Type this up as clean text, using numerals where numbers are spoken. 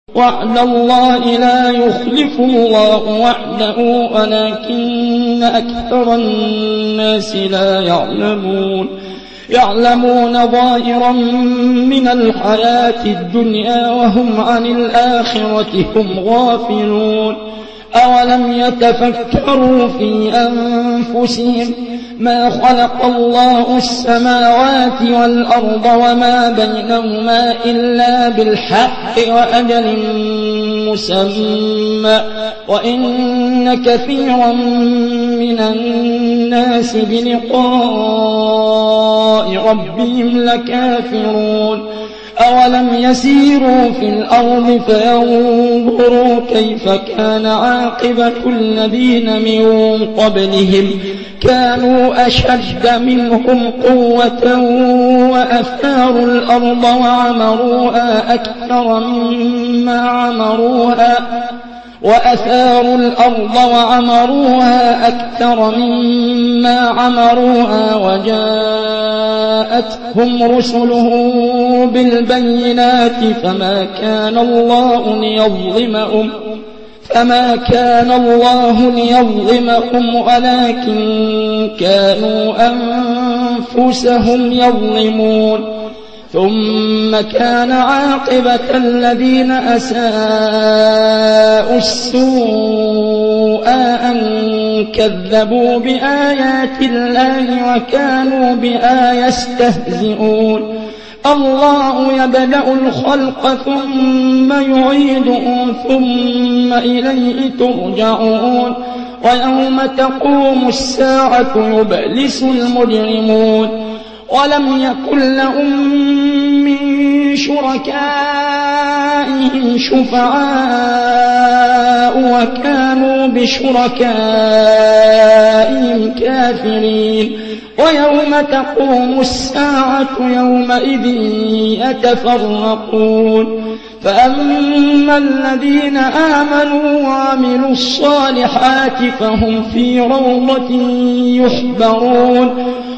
وعد الله لا يخلف الله وعده ولكن أكثر الناس لا يعلمون ظاهرا من الحياة الدنيا وهم عن الآخرة هم غافلون. أولم يتفكروا في أنفسهم ما خلق الله السماوات والأرض وما بينهما إلا بالحق وأجل مسمى وإن كثيرا من الناس بلقاء ربهم لكافرون. أولم يسيروا في الأرض فينظروا كيف كان عاقبة الذين من قبلهم كانوا أشد منهم قوة وأثاروا الأرض وعمروها أكثر مما عمروها وجاءتهم رسلهم بالبينات فما كان الله ليظلمهم ولكن كانوا أنفسهم يظلمون. ثم كان عاقبة الذين أساءوا السوء أن كذبوا بآيات الله وكانوا بها يستهزئون. الله يبدأ الخلق ثم يعيده ثم إليه ترجعون. ويوم تقوم الساعة يبلس المجرمون ولم يكن لهم من شركائهم شفعاء وكانوا بشركائهم كافرين. ويوم تقوم الساعة يومئذ يتفرقون فأما الذين آمنوا وعملوا الصالحات فهم في روضة يحبرون